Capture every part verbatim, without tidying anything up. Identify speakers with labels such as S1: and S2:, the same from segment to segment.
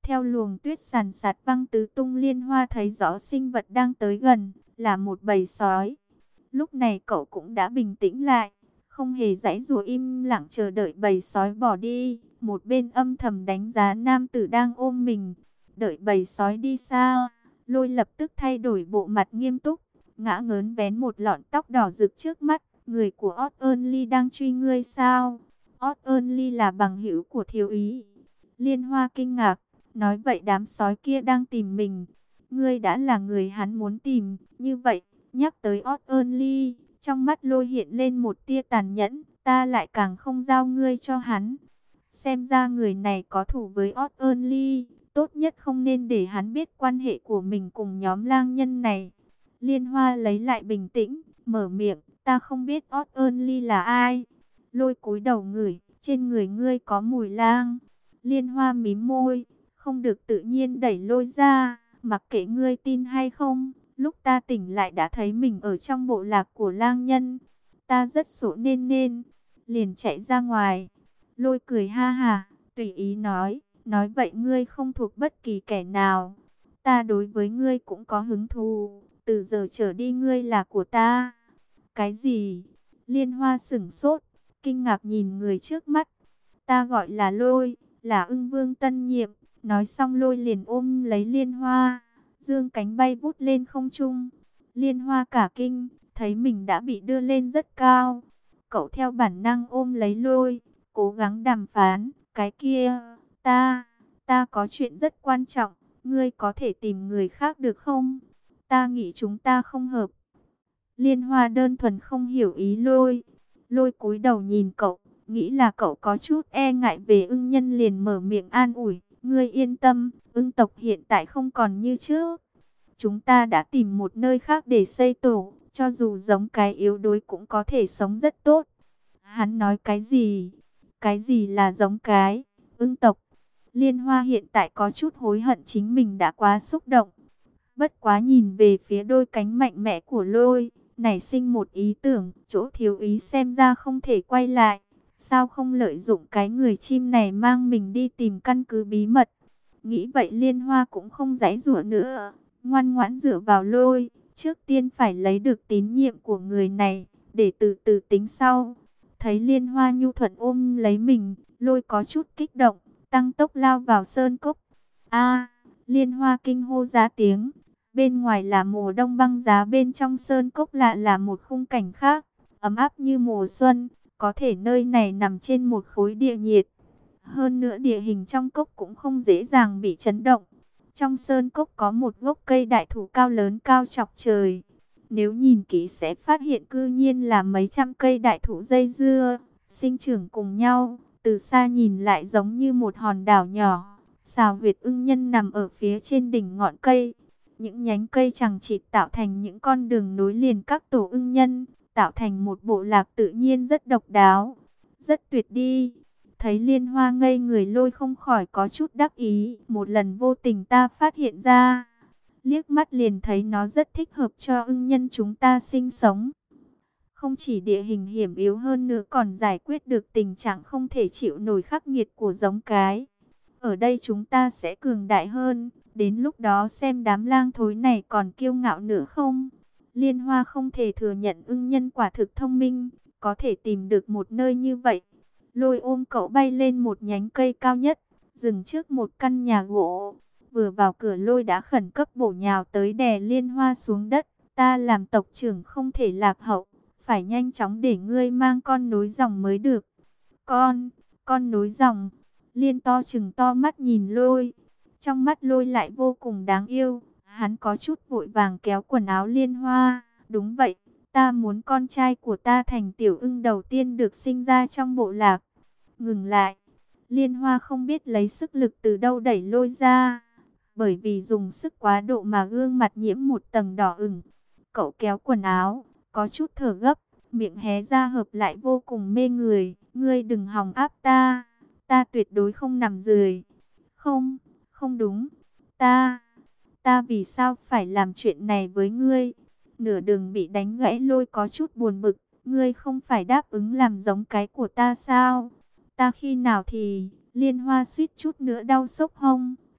S1: Theo luồng tuyết sàn sạt văng tứ tung, Liên Hoa thấy rõ sinh vật đang tới gần, là một bầy sói. Lúc này cậu cũng đã bình tĩnh lại, không hề giãy giụa, im lặng chờ đợi bầy sói bỏ đi. Một bên âm thầm đánh giá nam tử đang ôm mình. Đợi bầy sói đi xa, Lôi lập tức thay đổi bộ mặt nghiêm túc, ngã ngớn vén một lọn tóc đỏ rực trước mắt. Người của Odd Ly đang truy ngươi sao? Odd Ly là bằng hữu của thiếu úy. Liên Hoa kinh ngạc, nói vậy đám sói kia đang tìm mình. Ngươi đã là người hắn muốn tìm, như vậy. Nhắc tới Odd Ly, trong mắt Lôi hiện lên một tia tàn nhẫn, ta lại càng không giao ngươi cho hắn. Xem ra người này có thù với Odd Ly, tốt nhất không nên để hắn biết quan hệ của mình cùng nhóm lang nhân này. Liên Hoa lấy lại bình tĩnh, mở miệng, ta không biết Odd Ly là ai. Lôi cúi đầu ngửi, trên người ngươi có mùi lang. Liên Hoa mím môi, không được tự nhiên đẩy Lôi ra, mặc kệ ngươi tin hay không. Lúc ta tỉnh lại đã thấy mình ở trong bộ lạc của lang nhân. Ta rất sổ nên nên, liền chạy ra ngoài. Lôi cười ha ha, tùy ý nói, nói vậy ngươi không thuộc bất kỳ kẻ nào. Ta đối với ngươi cũng có hứng thú, từ giờ trở đi ngươi là của ta. Cái gì? Liên Hoa sửng sốt, kinh ngạc nhìn người trước mắt. Ta gọi là Lôi, là Ưng Vương tân nhiệm. Nói xong Lôi liền ôm lấy Liên Hoa, dương cánh bay vút lên không trung. Liên Hoa cả kinh, thấy mình đã bị đưa lên rất cao. Cậu theo bản năng ôm lấy Lôi, cố gắng đàm phán. Cái kia, ta, ta có chuyện rất quan trọng, ngươi có thể tìm người khác được không? Ta nghĩ chúng ta không hợp. Liên Hoa đơn thuần không hiểu ý Lôi. Lôi cúi đầu nhìn cậu, nghĩ là cậu có chút e ngại về Ưng nhân, liền mở miệng an ủi. Ngươi yên tâm, Ưng tộc hiện tại không còn như trước. Chúng ta đã tìm một nơi khác để xây tổ, cho dù giống cái yếu đuối cũng có thể sống rất tốt. Hắn nói cái gì? Cái gì là giống cái? Ưng tộc. Liên Hoa hiện tại có chút hối hận chính mình đã quá xúc động. Bất quá nhìn về phía đôi cánh mạnh mẽ của Lôi, nảy sinh một ý tưởng, chỗ thiếu úy xem ra không thể quay lại. Sao không lợi dụng cái người chim này mang mình đi tìm căn cứ bí mật? Nghĩ vậy Liên Hoa cũng không giãy giụa nữa, ngoan ngoãn dựa vào Lôi. Trước tiên phải lấy được tín nhiệm của người này, để từ từ tính sau. Thấy Liên Hoa nhu thuận ôm lấy mình, Lôi có chút kích động, tăng tốc lao vào sơn cốc. A! Liên Hoa kinh hô ra tiếng. Bên ngoài là mùa đông băng giá, bên trong sơn cốc lạ là một khung cảnh khác, ấm áp như mùa xuân. Có thể nơi này nằm trên một khối địa nhiệt. Hơn nữa địa hình trong cốc cũng không dễ dàng bị chấn động. Trong sơn cốc có một gốc cây đại thụ cao lớn cao chọc trời. Nếu nhìn kỹ sẽ phát hiện cư nhiên là mấy trăm cây đại thụ dây dưa, sinh trưởng cùng nhau. Từ xa nhìn lại giống như một hòn đảo nhỏ. Xào huyệt ưng nhân nằm ở phía trên đỉnh ngọn cây. Những nhánh cây chằng chịt tạo thành những con đường nối liền các tổ ưng nhân, tạo thành một bộ lạc tự nhiên rất độc đáo, rất tuyệt đi. Thấy Liên Hoa ngây người, Lôi không khỏi có chút đắc ý. Một lần vô tình ta phát hiện ra, liếc mắt liền thấy nó rất thích hợp cho ưng nhân chúng ta sinh sống. Không chỉ địa hình hiểm yếu, hơn nữa còn giải quyết được tình trạng không thể chịu nổi khắc nghiệt của giống cái. Ở đây chúng ta sẽ cường đại hơn, đến lúc đó xem đám lang thối này còn kiêu ngạo nữa không. Liên Hoa không thể thừa nhận ưng nhân quả thực thông minh, có thể tìm được một nơi như vậy. Lôi ôm cậu bay lên một nhánh cây cao nhất, dừng trước một căn nhà gỗ. Vừa vào cửa Lôi đã khẩn cấp bổ nhào tới đè Liên Hoa xuống đất. Ta làm tộc trưởng không thể lạc hậu, phải nhanh chóng để ngươi mang con nối dòng mới được. Con, con nối dòng. Liên to chừng to mắt nhìn Lôi. Trong mắt Lôi lại vô cùng đáng yêu. Hắn có chút vội vàng kéo quần áo Liên Hoa. Đúng vậy, ta muốn con trai của ta thành tiểu ưng đầu tiên được sinh ra trong bộ lạc. Ngừng lại. Liên Hoa không biết lấy sức lực từ đâu đẩy Lôi ra. Bởi vì dùng sức quá độ mà gương mặt nhiễm một tầng đỏ ửng. Cậu kéo quần áo, có chút thở gấp, miệng hé ra hợp lại vô cùng mê người. Ngươi đừng hòng áp ta, ta tuyệt đối không nằm rười. Không, không đúng, ta, ta vì sao phải làm chuyện này với ngươi? Nửa đường bị đánh gãy Lôi có chút buồn bực. Ngươi không phải đáp ứng làm giống cái của ta sao? Ta khi nào thì... Liên Hoa suýt chút nữa đau sốc hông.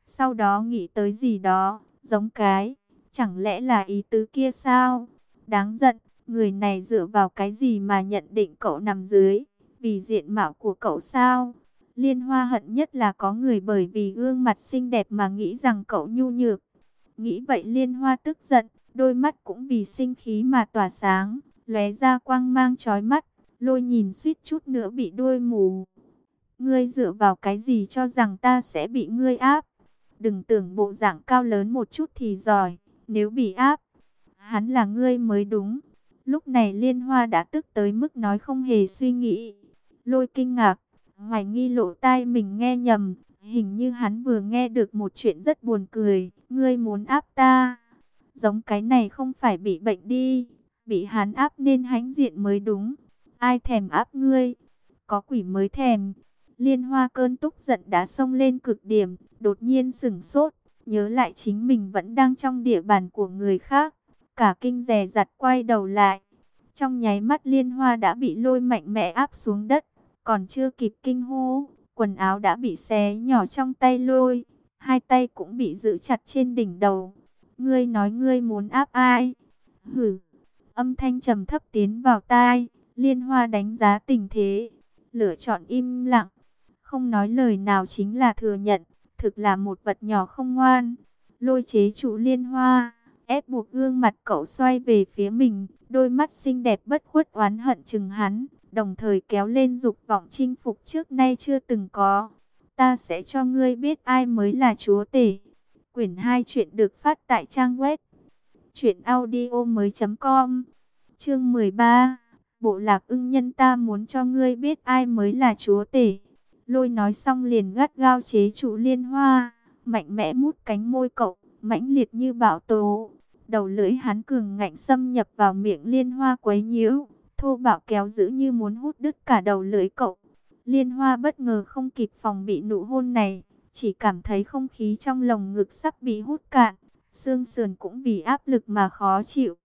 S1: Sau đó nghĩ tới gì đó, giống cái, chẳng lẽ là ý tứ kia sao? Đáng giận, người này dựa vào cái gì mà nhận định cậu nằm dưới? Vì diện mạo của cậu sao? Liên Hoa hận nhất là có người bởi vì gương mặt xinh đẹp mà nghĩ rằng cậu nhu nhược. Nghĩ vậy Liên Hoa tức giận, đôi mắt cũng vì sinh khí mà tỏa sáng, lóe ra quang mang chói mắt, Lôi nhìn suýt chút nữa bị đôi mù. Ngươi dựa vào cái gì cho rằng ta sẽ bị ngươi áp? Đừng tưởng bộ dạng cao lớn một chút thì giỏi, nếu bị áp, hắn là ngươi mới đúng. Lúc này Liên Hoa đã tức tới mức nói không hề suy nghĩ. Lôi kinh ngạc, hoài nghi lỗ tai mình nghe nhầm, hình như hắn vừa nghe được một chuyện rất buồn cười. Ngươi muốn áp ta? Giống cái này không phải bị bệnh đi, bị hắn áp nên hãnh diện mới đúng. Ai thèm áp ngươi? Có quỷ mới thèm. Liên Hoa cơn tức giận đã xông lên cực điểm, đột nhiên sửng sốt, nhớ lại chính mình vẫn đang trong địa bàn của người khác, cả kinh dè dặt quay đầu lại. Trong nháy mắt Liên Hoa đã bị Lôi mạnh mẽ áp xuống đất, còn chưa kịp kinh hô, quần áo đã bị xé nhỏ trong tay Lôi, hai tay cũng bị giữ chặt trên đỉnh đầu. Ngươi nói ngươi muốn áp ai? Hử! Âm thanh trầm thấp tiến vào tai, Liên Hoa đánh giá tình thế, lựa chọn im lặng, không nói lời nào chính là thừa nhận, thực là một vật nhỏ không ngoan. Lôi chế trụ Liên Hoa, ép buộc gương mặt cậu xoay về phía mình, đôi mắt xinh đẹp bất khuất oán hận chừng hắn, đồng thời kéo lên dục vọng chinh phục trước nay chưa từng có. Ta sẽ cho ngươi biết ai mới là chúa tể. Quyển hai chuyện được phát tại trang web truyện audio mới chấm com. Chương mười ba. Bộ lạc ưng nhân, ta muốn cho ngươi biết ai mới là chúa tể. Lôi nói xong liền gắt gao chế trụ Liên Hoa, mạnh mẽ mút cánh môi cậu, mãnh liệt như bão tố. Đầu lưỡi hắn cường ngạnh xâm nhập vào miệng Liên Hoa quấy nhiễu, thô bạo kéo giữ như muốn hút đứt cả đầu lưỡi cậu. Liên Hoa bất ngờ không kịp phòng bị nụ hôn này, chỉ cảm thấy không khí trong lồng ngực sắp bị hút cạn, xương sườn cũng vì áp lực mà khó chịu.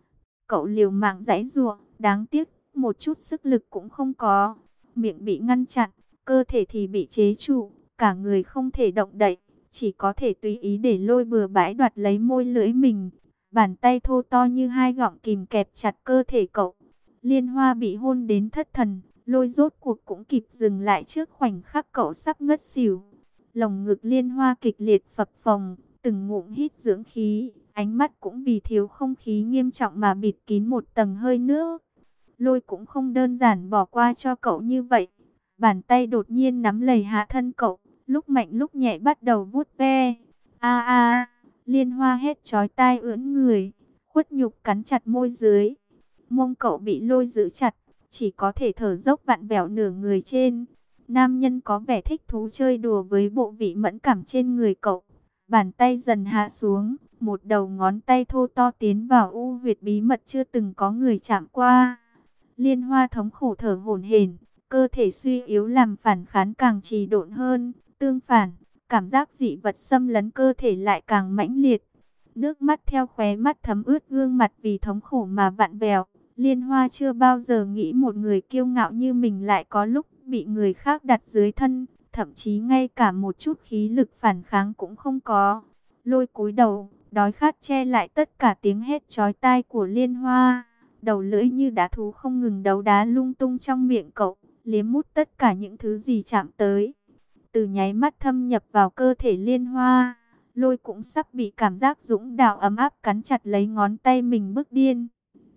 S1: Cậu liều mạng giãy giụa, đáng tiếc một chút sức lực cũng không có, miệng bị ngăn chặn, cơ thể thì bị chế trụ, cả người không thể động đậy, chỉ có thể tùy ý để Lôi bừa bãi đoạt lấy môi lưỡi mình. Bàn tay thô to như hai gọng kìm kẹp chặt cơ thể cậu. Liên Hoa bị hôn đến thất thần, Lôi rốt cuộc cũng kịp dừng lại trước khoảnh khắc cậu sắp ngất xỉu. Lồng ngực Liên Hoa kịch liệt phập phồng, từng ngụm hít dưỡng khí, ánh mắt cũng vì thiếu không khí nghiêm trọng mà bịt kín một tầng hơi nước. Lôi cũng không đơn giản bỏ qua cho cậu như vậy. Bàn tay đột nhiên nắm lấy hạ thân cậu, lúc mạnh lúc nhẹ bắt đầu vuốt ve. A a, Liên Hoa hét chói tai ưỡn người, khuất nhục cắn chặt môi dưới. Mông cậu bị Lôi giữ chặt, chỉ có thể thở dốc vặn vẹo nửa người trên. Nam nhân có vẻ thích thú chơi đùa với bộ vị mẫn cảm trên người cậu. Bàn tay dần hạ xuống, một đầu ngón tay thô to tiến vào u huyệt bí mật chưa từng có người chạm qua. Liên Hoa thống khổ thở hổn hển, cơ thể suy yếu làm phản kháng càng trì độn hơn, tương phản, cảm giác dị vật xâm lấn cơ thể lại càng mãnh liệt. Nước mắt theo khóe mắt thấm ướt gương mặt vì thống khổ mà vặn vẹo. Liên Hoa chưa bao giờ nghĩ một người kiêu ngạo như mình lại có lúc bị người khác đặt dưới thân, thậm chí ngay cả một chút khí lực phản kháng cũng không có. Lôi cúi đầu, đói khát che lại tất cả tiếng hét chói tai của Liên Hoa. Đầu lưỡi như đá thú không ngừng đấu đá lung tung trong miệng cậu, liếm mút tất cả những thứ gì chạm tới. Từ nháy mắt thâm nhập vào cơ thể Liên Hoa, Lôi cũng sắp bị cảm giác dũng đạo ấm áp cắn chặt lấy ngón tay mình bức điên.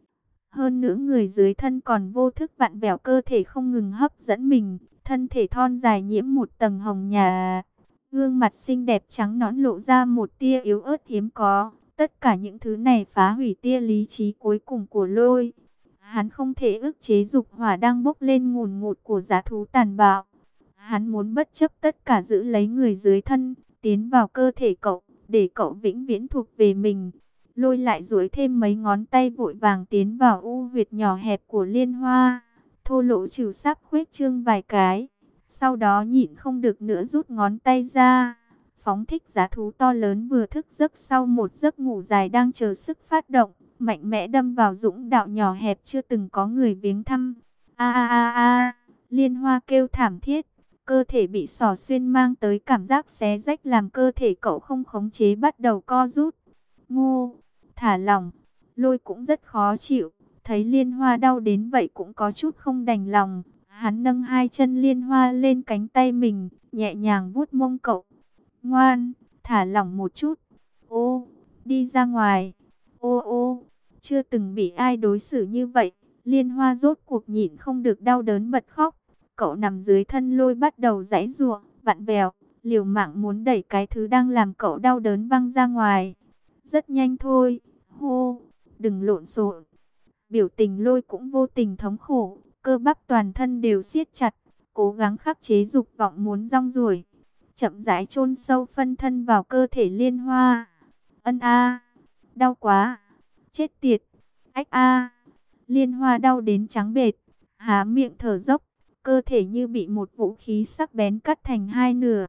S1: Hơn nữa người dưới thân còn vô thức vặn vẹo cơ thể không ngừng hấp dẫn mình, thân thể thon dài nhiễm một tầng hồng nhà. Gương mặt xinh đẹp trắng nõn lộ ra một tia yếu ớt hiếm có. Tất cả những thứ này phá hủy tia lý trí cuối cùng của Lôi. Hắn không thể ức chế dục hỏa đang bốc lên ngùn ngụt của dã thú tàn bạo. Hắn muốn bất chấp tất cả giữ lấy người dưới thân, tiến vào cơ thể cậu, để cậu vĩnh viễn thuộc về mình. Lôi lại duỗi thêm mấy ngón tay vội vàng tiến vào u huyệt nhỏ hẹp của Liên Hoa. Thô lỗ trừ sắp khuếch trương vài cái. Sau đó nhịn không được nữa rút ngón tay ra. Phóng thích dã thú to lớn vừa thức giấc sau một giấc ngủ dài đang chờ sức phát động. Mạnh mẽ đâm vào dũng đạo nhỏ hẹp chưa từng có người viếng thăm. A a a a, Liên Hoa kêu thảm thiết. cơ thể bị xỏ xuyên mang tới cảm giác xé rách làm cơ thể cậu không khống chế bắt đầu co rút. Ngô, thả lỏng, Lôi cũng rất khó chịu, thấy Liên Hoa đau đến vậy cũng có chút không đành lòng. Hắn nâng hai chân Liên Hoa lên cánh tay mình, nhẹ nhàng vuốt mông cậu. Ngoan, thả lỏng một chút. Ô, đi ra ngoài. Ô ô, chưa từng bị ai đối xử như vậy. Liên Hoa rốt cuộc nhịn không được đau đớn bật khóc. Cậu nằm dưới thân Lôi bắt đầu giãy giụa, vặn vẹo, liều mạng muốn đẩy cái thứ đang làm cậu đau đớn văng ra ngoài. Rất nhanh thôi. Hô, đừng lộn xộn. Biểu tình Lôi cũng vô tình thống khổ, cơ bắp toàn thân đều siết chặt, cố gắng khắc chế dục vọng muốn rong ruổi, chậm rãi chôn sâu phân thân vào cơ thể Liên Hoa. Ân a, đau quá, chết tiệt, ách a. Liên Hoa đau đến trắng bệch, há miệng thở dốc, cơ thể như bị một vũ khí sắc bén cắt thành hai nửa.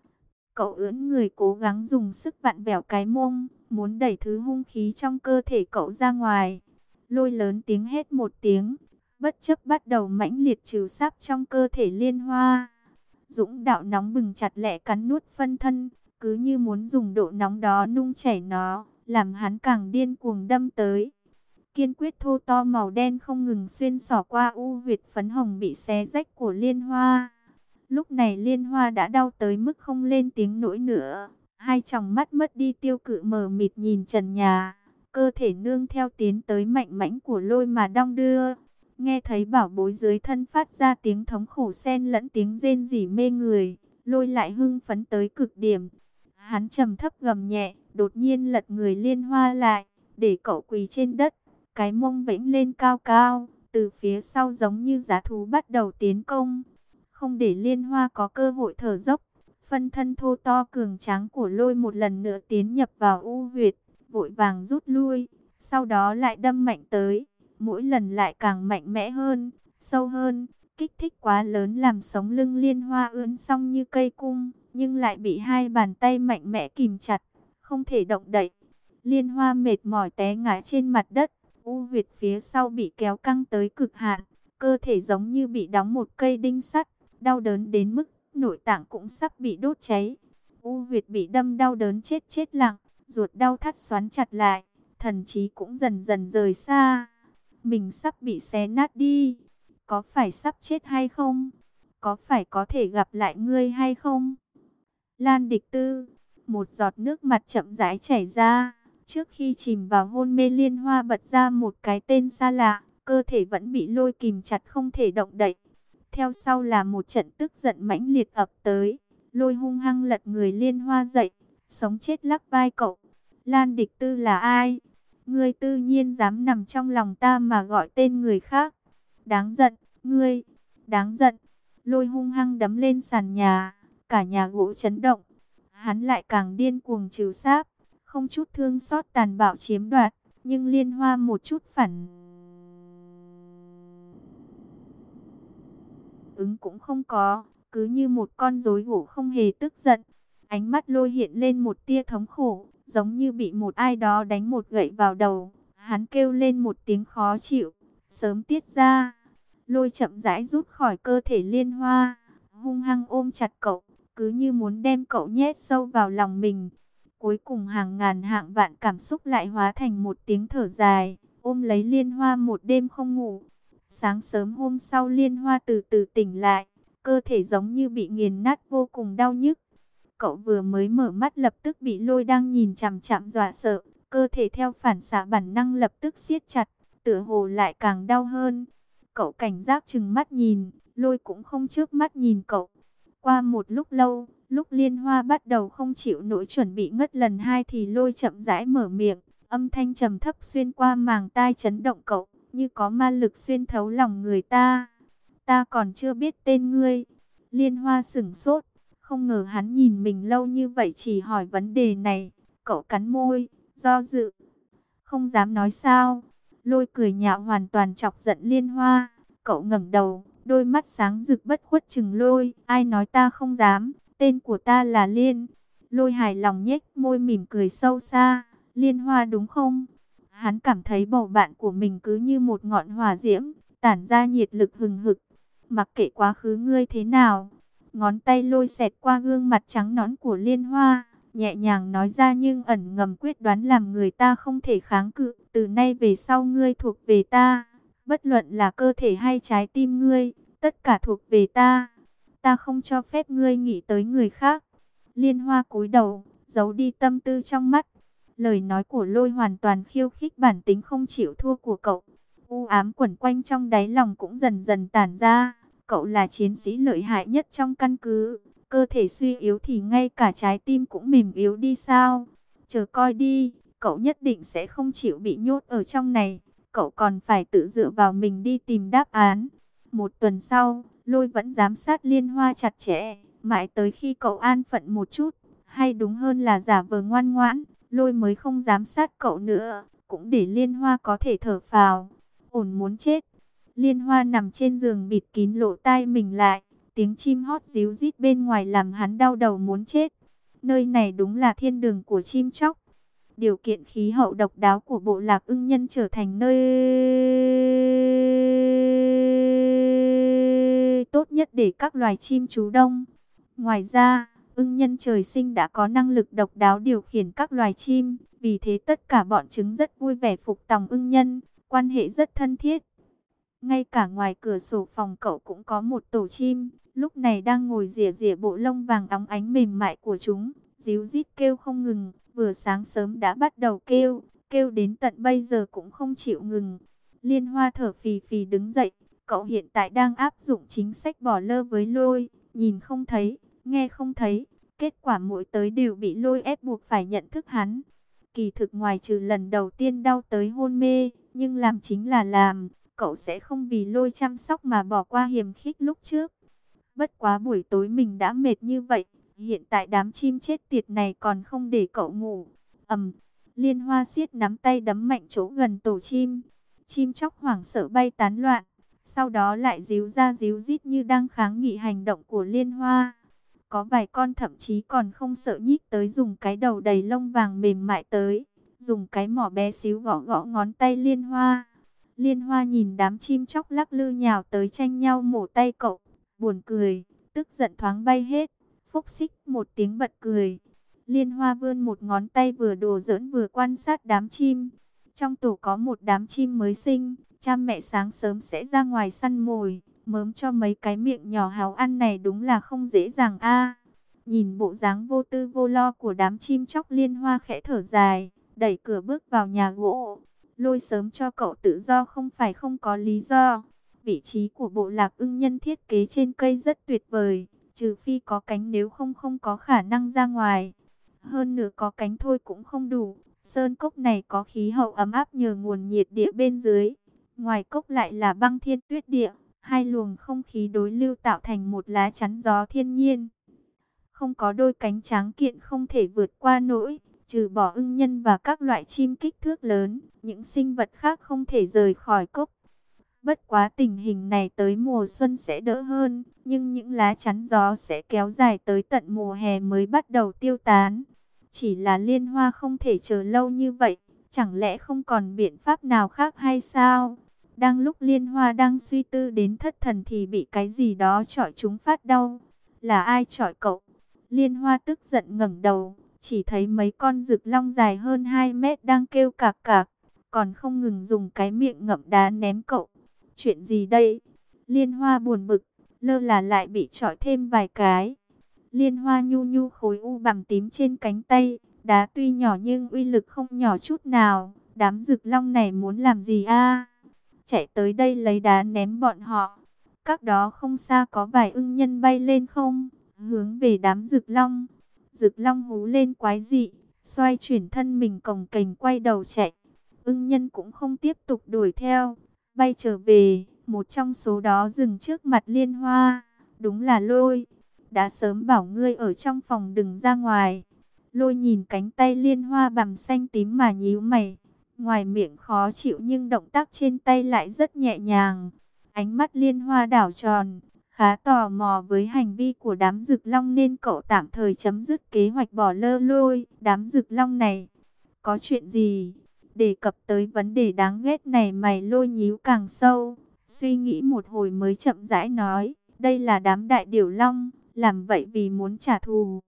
S1: Cậu ưỡn người cố gắng dùng sức vặn vẹo cái mông, muốn đẩy thứ hung khí trong cơ thể cậu ra ngoài. Lôi lớn tiếng hét một tiếng, bất chấp bắt đầu mãnh liệt trừ sáp trong cơ thể Liên Hoa. Dũng đạo nóng bừng chặt lẹ cắn nuốt phân thân, cứ như muốn dùng độ nóng đó nung chảy nó, làm hắn càng điên cuồng đâm tới. Kiên quyết thô to màu đen không ngừng xuyên xỏ qua u huyệt phấn hồng bị xé rách của Liên Hoa. Lúc này Liên Hoa đã đau tới mức không lên tiếng nổi nữa, hai tròng mắt mất đi tiêu cự mờ mịt nhìn trần nhà. Cơ thể nương theo tiến tới mạnh mẽ của Lôi mà đong đưa. Nghe thấy bảo bối dưới thân phát ra tiếng thống khổ xen lẫn tiếng rên rỉ mê người, Lôi lại hưng phấn tới cực điểm. Hắn trầm thấp gầm nhẹ, đột nhiên lật người Liên Hoa lại, để cậu quỳ trên đất, cái mông vẫy lên cao cao, từ phía sau giống như dã thú bắt đầu tiến công. Không để Liên Hoa có cơ hội thở dốc, phân thân thô to cường tráng của Lôi một lần nữa tiến nhập vào u huyệt, vội vàng rút lui, sau đó lại đâm mạnh tới, mỗi lần lại càng mạnh mẽ hơn, sâu hơn, kích thích quá lớn làm sống lưng Liên Hoa ưỡn xong như cây cung, nhưng lại bị hai bàn tay mạnh mẽ kìm chặt, không thể động đậy. Liên Hoa mệt mỏi té ngã trên mặt đất, u huyệt phía sau bị kéo căng tới cực hạn, cơ thể giống như bị đóng một cây đinh sắt, đau đớn đến mức nội tạng cũng sắp bị đốt cháy. U huyệt bị đâm đau đớn chết chết lặng, ruột đau thắt xoắn chặt lại, thần trí cũng dần dần rời xa. Mình sắp bị xé nát đi, có phải sắp chết hay không? Có phải có thể gặp lại ngươi hay không? Lan Địch Tư, một giọt nước mặt chậm rãi chảy ra, trước khi chìm vào hôn mê Liên Hoa bật ra một cái tên xa lạ, cơ thể vẫn bị Lôi kìm chặt không thể động đậy. Theo sau là một trận tức giận mãnh liệt ập tới, Lôi hung hăng lật người Liên Hoa dậy, sống chết lắc vai cậu. Lan Địch Tư là ai? Ngươi tự nhiên dám nằm trong lòng ta mà gọi tên người khác. Đáng giận, ngươi, đáng giận. Lôi hung hăng đấm lên sàn nhà, cả nhà gỗ chấn động. Hắn lại càng điên cuồng trừ sáp, không chút thương xót tàn bạo chiếm đoạt, nhưng Liên Hoa một chút phản ứng cũng không có, cứ như một con rối gỗ không hề tức giận. Ánh mắt Lôi hiện lên một tia thống khổ, giống như bị một ai đó đánh một gậy vào đầu. Hắn kêu lên một tiếng khó chịu, sớm tiết ra. Lôi chậm rãi rút khỏi cơ thể Liên Hoa, hung hăng ôm chặt cậu, cứ như muốn đem cậu nhét sâu vào lòng mình. Cuối cùng hàng ngàn hạng vạn cảm xúc lại hóa thành một tiếng thở dài, ôm lấy Liên Hoa một đêm không ngủ. Sáng sớm hôm sau Liên Hoa từ từ tỉnh lại, cơ thể giống như bị nghiền nát vô cùng đau nhức. Cậu vừa mới mở mắt lập tức bị Lôi đang nhìn chằm chằm dọa sợ, cơ thể theo phản xạ bản năng lập tức siết chặt, tựa hồ lại càng đau hơn. Cậu cảnh giác trừng mắt nhìn, Lôi cũng không chớp mắt nhìn cậu. Qua một lúc lâu, lúc Liên Hoa bắt đầu không chịu nổi chuẩn bị ngất lần hai thì Lôi chậm rãi mở miệng, âm thanh trầm thấp xuyên qua màng tai chấn động cậu, như có ma lực xuyên thấu lòng người ta. Ta còn chưa biết tên ngươi. Liên Hoa sửng sốt, không ngờ hắn nhìn mình lâu như vậy chỉ hỏi vấn đề này. Cậu cắn môi, do dự, không dám nói sao. Lôi cười nhạo hoàn toàn chọc giận Liên Hoa. Cậu ngẩng đầu, đôi mắt sáng rực bất khuất chừng Lôi. Ai nói ta không dám, tên của ta là Liên. Lôi hài lòng nhếch môi mỉm cười sâu xa. Liên Hoa đúng không? Hắn cảm thấy bầu bạn của mình cứ như một ngọn hỏa diễm, tản ra nhiệt lực hừng hực. Mặc kệ quá khứ ngươi thế nào, Ngón tay lôi xẹt qua gương mặt trắng nõn của Liên Hoa, nhẹ nhàng nói ra nhưng ẩn ngầm quyết đoán làm người ta không thể kháng cự. Từ nay về sau ngươi thuộc về ta, bất luận là cơ thể hay trái tim ngươi, tất cả thuộc về ta. Ta không cho phép ngươi nghĩ tới người khác. Liên Hoa cúi đầu, giấu đi tâm tư trong mắt. Lời nói của Lôi hoàn toàn khiêu khích bản tính không chịu thua của cậu. U ám quẩn quanh trong đáy lòng cũng dần dần tản ra. Cậu là chiến sĩ lợi hại nhất trong căn cứ. Cơ thể suy yếu thì ngay cả trái tim cũng mềm yếu đi sao? Chờ coi đi, cậu nhất định sẽ không chịu bị nhốt ở trong này. Cậu còn phải tự dựa vào mình đi tìm đáp án. Một tuần sau, Lôi vẫn giám sát Liên Hoa chặt chẽ, mãi tới khi cậu an phận một chút, hay đúng hơn là giả vờ ngoan ngoãn, Lôi mới không giám sát cậu nữa, cũng để Liên Hoa có thể thở phào. Ổn muốn chết. Liên Hoa nằm trên giường bịt kín lỗ tai mình lại, tiếng chim hót ríu rít bên ngoài làm hắn đau đầu muốn chết. Nơi này đúng là thiên đường của chim chóc. Điều kiện khí hậu độc đáo của bộ lạc ưng nhân trở thành nơi tốt nhất để các loài chim trú đông. Ngoài ra, ưng nhân trời sinh đã có năng lực độc đáo điều khiển các loài chim, vì thế tất cả bọn chúng rất vui vẻ phục tòng ưng nhân, quan hệ rất thân thiết. Ngay cả ngoài cửa sổ phòng cậu cũng có một tổ chim, lúc này đang ngồi rỉa rỉa bộ lông vàng óng ánh mềm mại của chúng, ríu rít kêu không ngừng, vừa sáng sớm đã bắt đầu kêu, kêu đến tận bây giờ cũng không chịu ngừng. Liên Hoa thở phì phì đứng dậy, cậu hiện tại đang áp dụng chính sách bỏ lơ với Lôi, nhìn không thấy, nghe không thấy, kết quả mỗi tới đều bị Lôi ép buộc phải nhận thức hắn. Kỳ thực ngoài trừ lần đầu tiên đau tới hôn mê, nhưng làm chính là làm, cậu sẽ không vì Lôi chăm sóc mà bỏ qua hiềm khích lúc trước. Bất quá buổi tối mình đã mệt như vậy, hiện tại đám chim chết tiệt này còn không để cậu ngủ. Ầm, Liên Hoa siết nắm tay đấm mạnh chỗ gần tổ chim. Chim chóc hoảng sợ bay tán loạn, sau đó lại ríu ra ríu rít như đang kháng nghị hành động của Liên Hoa. Có vài con thậm chí còn không sợ nhích tới dùng cái đầu đầy lông vàng mềm mại tới, dùng cái mỏ bé xíu gõ gõ ngón tay Liên Hoa. Liên Hoa nhìn đám chim chóc lắc lư nhào tới tranh nhau mổ tay cậu, buồn cười, tức giận thoáng bay hết, phúc xích một tiếng bật cười. Liên Hoa vươn một ngón tay vừa đùa giỡn vừa quan sát đám chim. Trong tổ có một đám chim mới sinh, cha mẹ sáng sớm sẽ ra ngoài săn mồi, mớm cho mấy cái miệng nhỏ háo ăn này đúng là không dễ dàng a. Nhìn bộ dáng vô tư vô lo của đám chim chóc, Liên Hoa khẽ thở dài, đẩy cửa bước vào nhà gỗ. Lôi sớm cho cậu tự do không phải không có lý do. Vị trí của bộ lạc ưng nhân thiết kế trên cây rất tuyệt vời, trừ phi có cánh, nếu không không có khả năng ra ngoài. Hơn nữa có cánh thôi cũng không đủ. Sơn cốc này có khí hậu ấm áp nhờ nguồn nhiệt địa bên dưới. Ngoài cốc lại là băng thiên tuyết địa, hai luồng không khí đối lưu tạo thành một lá chắn gió thiên nhiên. Không có đôi cánh tráng kiện không thể vượt qua nổi, trừ bỏ ưng nhân và các loại chim kích thước lớn, những sinh vật khác không thể rời khỏi cốc. Bất quá tình hình này tới mùa xuân sẽ đỡ hơn, nhưng những lá chắn gió sẽ kéo dài tới tận mùa hè mới bắt đầu tiêu tán. Chỉ là Liên Hoa không thể chờ lâu như vậy, chẳng lẽ không còn biện pháp nào khác hay sao? Đang lúc Liên Hoa đang suy tư đến thất thần thì bị cái gì đó chọi chúng phát đau. Là ai chọi cậu? Liên Hoa tức giận ngẩng đầu, chỉ thấy mấy con rực long dài hơn hai mét đang kêu cạc cạc, còn không ngừng dùng cái miệng ngậm đá ném cậu. Chuyện gì đây? Liên Hoa buồn bực, lơ là lại bị chọi thêm vài cái. Liên Hoa nhu nhu khối u bằm tím trên cánh tay, đá tuy nhỏ nhưng uy lực không nhỏ chút nào. Đám rực long này muốn làm gì a? Chạy tới đây lấy đá ném bọn họ. Các đó không xa có vài ưng nhân bay lên không, hướng về đám rực long. Rực long hú lên quái dị, xoay chuyển thân mình cồng kềnh quay đầu chạy. Ưng nhân cũng không tiếp tục đuổi theo, bay trở về. Một trong số đó dừng trước mặt Liên Hoa, đúng là Lôi. Đã sớm bảo ngươi ở trong phòng đừng ra ngoài. Lôi nhìn cánh tay Liên Hoa bằm xanh tím mà nhíu mày. Ngoài miệng khó chịu nhưng động tác trên tay lại rất nhẹ nhàng. Ánh mắt Liên Hoa đảo tròn, khá tò mò với hành vi của đám rực long nên cậu tạm thời chấm dứt kế hoạch bỏ lơ Lôi. Đám rực long này, có chuyện gì? Đề cập tới vấn đề đáng ghét này mày Lôi nhíu càng sâu. Suy nghĩ một hồi mới chậm rãi nói, đây là đám đại điểu long, làm vậy vì muốn trả thù.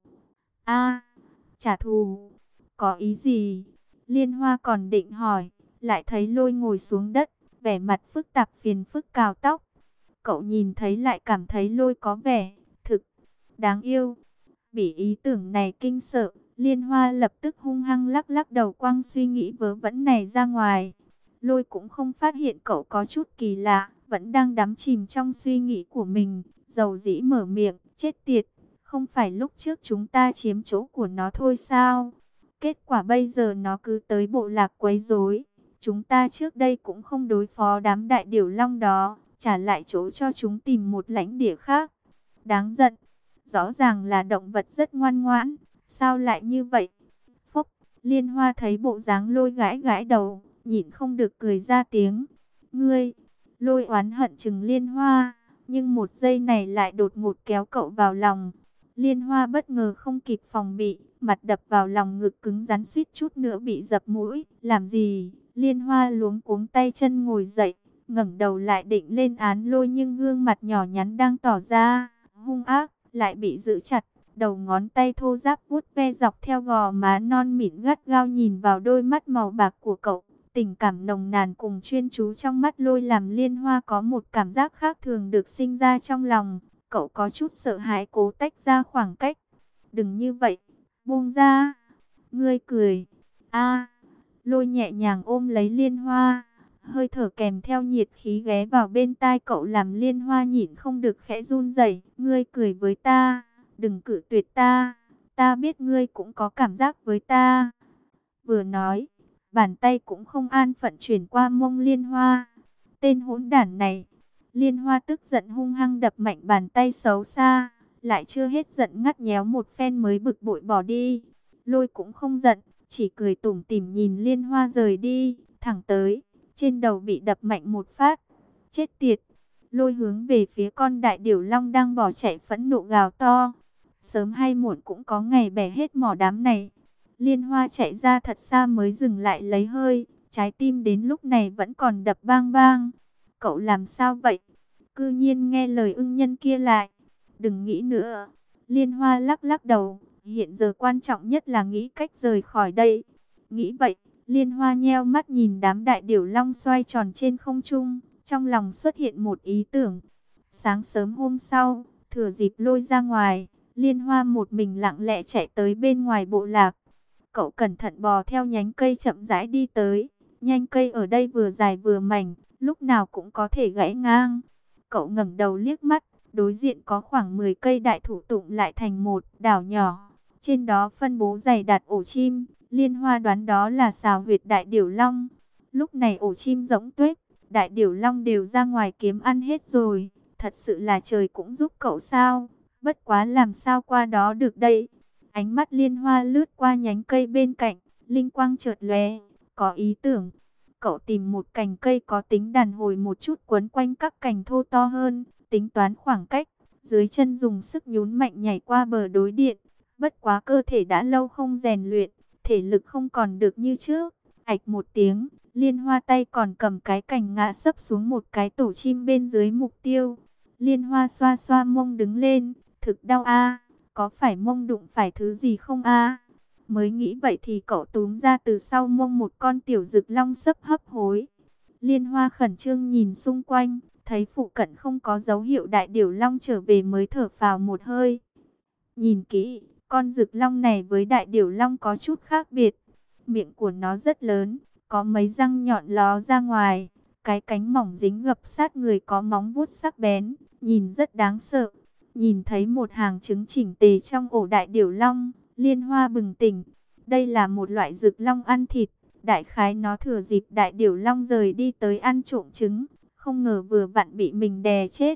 S1: A, trả thù, có ý gì? Liên Hoa còn định hỏi, lại thấy Lôi ngồi xuống đất, vẻ mặt phức tạp phiền phức cào tóc. Cậu nhìn thấy lại cảm thấy Lôi có vẻ thực đáng yêu. Bị ý tưởng này kinh sợ, Liên Hoa lập tức hung hăng lắc lắc đầu quăng suy nghĩ vớ vẩn này ra ngoài. Lôi cũng không phát hiện cậu có chút kỳ lạ, vẫn đang đắm chìm trong suy nghĩ của mình, dầu dĩ mở miệng, chết tiệt, không phải lúc trước chúng ta chiếm chỗ của nó thôi sao? Kết quả bây giờ nó cứ tới bộ lạc quấy rối. Chúng ta trước đây cũng không đối phó đám đại điểu long đó, trả lại chỗ cho chúng tìm một lãnh địa khác. Đáng giận, rõ ràng là động vật rất ngoan ngoãn, sao lại như vậy? Phúc, Liên Hoa thấy bộ dáng Lôi gãi gãi đầu, nhịn không được cười ra tiếng. Ngươi, Lôi oán hận chừng Liên Hoa, nhưng một giây này lại đột ngột kéo cậu vào lòng. Liên Hoa bất ngờ không kịp phòng bị, mặt đập vào lòng ngực cứng rắn suýt chút nữa bị dập mũi. Làm gì? Liên Hoa luống cuống tay chân ngồi dậy, ngẩng đầu lại định lên án Lôi, nhưng gương mặt nhỏ nhắn đang tỏ ra hung ác lại bị giữ chặt. Đầu ngón tay thô ráp vuốt ve dọc theo gò má non mịn gắt gao nhìn vào đôi mắt màu bạc của cậu. Tình cảm nồng nàn cùng chuyên chú trong mắt Lôi làm Liên Hoa có một cảm giác khác thường được sinh ra trong lòng. Cậu có chút sợ hãi cố tách ra khoảng cách. Đừng như vậy, buông ra. Ngươi cười. A, Lôi nhẹ nhàng ôm lấy Liên Hoa. Hơi thở kèm theo nhiệt khí ghé vào bên tai cậu làm Liên Hoa nhịn không được khẽ run rẩy. Ngươi cười với ta, đừng cự tuyệt ta. Ta biết ngươi cũng có cảm giác với ta. Vừa nói, bàn tay cũng không an phận chuyển qua mông Liên Hoa. Tên hỗn đản này. Liên Hoa tức giận hung hăng đập mạnh bàn tay xấu xa. Lại chưa hết giận ngắt nhéo một phen mới bực bội bỏ đi. Lôi cũng không giận, chỉ cười tủm tỉm nhìn Liên Hoa rời đi, thẳng tới. Trên đầu bị đập mạnh một phát. Chết tiệt. Lôi hướng về phía con đại điểu long đang bỏ chạy phẫn nộ gào to. Sớm hay muộn cũng có ngày bẻ hết mỏ đám này. Liên Hoa chạy ra thật xa mới dừng lại lấy hơi. Trái tim đến lúc này vẫn còn đập bang bang. Cậu làm sao vậy? Cư nhiên nghe lời ưng nhân kia lại. Đừng nghĩ nữa. Liên Hoa lắc lắc đầu. Hiện giờ quan trọng nhất là nghĩ cách rời khỏi đây. Nghĩ vậy, Liên Hoa nheo mắt nhìn đám đại điểu long xoay tròn trên không trung. Trong lòng xuất hiện một ý tưởng. Sáng sớm hôm sau, thừa dịp Lôi ra ngoài, Liên Hoa một mình lặng lẽ chạy tới bên ngoài bộ lạc. Cậu cẩn thận bò theo nhánh cây chậm rãi đi tới. Nhánh cây ở đây vừa dài vừa mảnh, lúc nào cũng có thể gãy ngang. Cậu ngẩng đầu liếc mắt, đối diện có khoảng mười cây đại thụ tụng lại thành một đảo nhỏ. Trên đó phân bố dày đặt ổ chim, Liên Hoa đoán đó là xào huyệt đại điểu long. Lúc này ổ chim rỗng tuếch, đại điểu long đều ra ngoài kiếm ăn hết rồi. Thật sự là trời cũng giúp cậu sao, bất quá làm sao qua đó được đây. Ánh mắt Liên Hoa lướt qua nhánh cây bên cạnh, linh quang chợt lóe, có ý tưởng. Cậu tìm một cành cây có tính đàn hồi một chút quấn quanh các cành thô to hơn, tính toán khoảng cách, dưới chân dùng sức nhún mạnh nhảy qua bờ đối điện. Bất quá cơ thể đã lâu không rèn luyện, thể lực không còn được như trước. Ạch một tiếng, Liên Hoa tay còn cầm cái cành ngã sấp xuống một cái tổ chim bên dưới mục tiêu. Liên Hoa xoa xoa mông đứng lên, thực đau a, có phải mông đụng phải thứ gì không a? Mới nghĩ vậy thì cậu túm ra từ sau mông một con tiểu dực long sấp hấp hối. Liên Hoa khẩn trương nhìn xung quanh, thấy phụ cận không có dấu hiệu đại điểu long trở về mới thở phào một hơi. Nhìn kỹ, con dực long này với đại điểu long có chút khác biệt. Miệng của nó rất lớn, có mấy răng nhọn ló ra ngoài. Cái cánh mỏng dính gập sát người có móng vuốt sắc bén, nhìn rất đáng sợ. Nhìn thấy một hàng trứng chỉnh tề trong ổ đại điểu long, Liên Hoa bừng tỉnh. Đây là một loại dực long ăn thịt. Đại khái nó thừa dịp đại điểu long rời đi tới ăn trộm trứng. Không ngờ vừa vặn bị mình đè chết.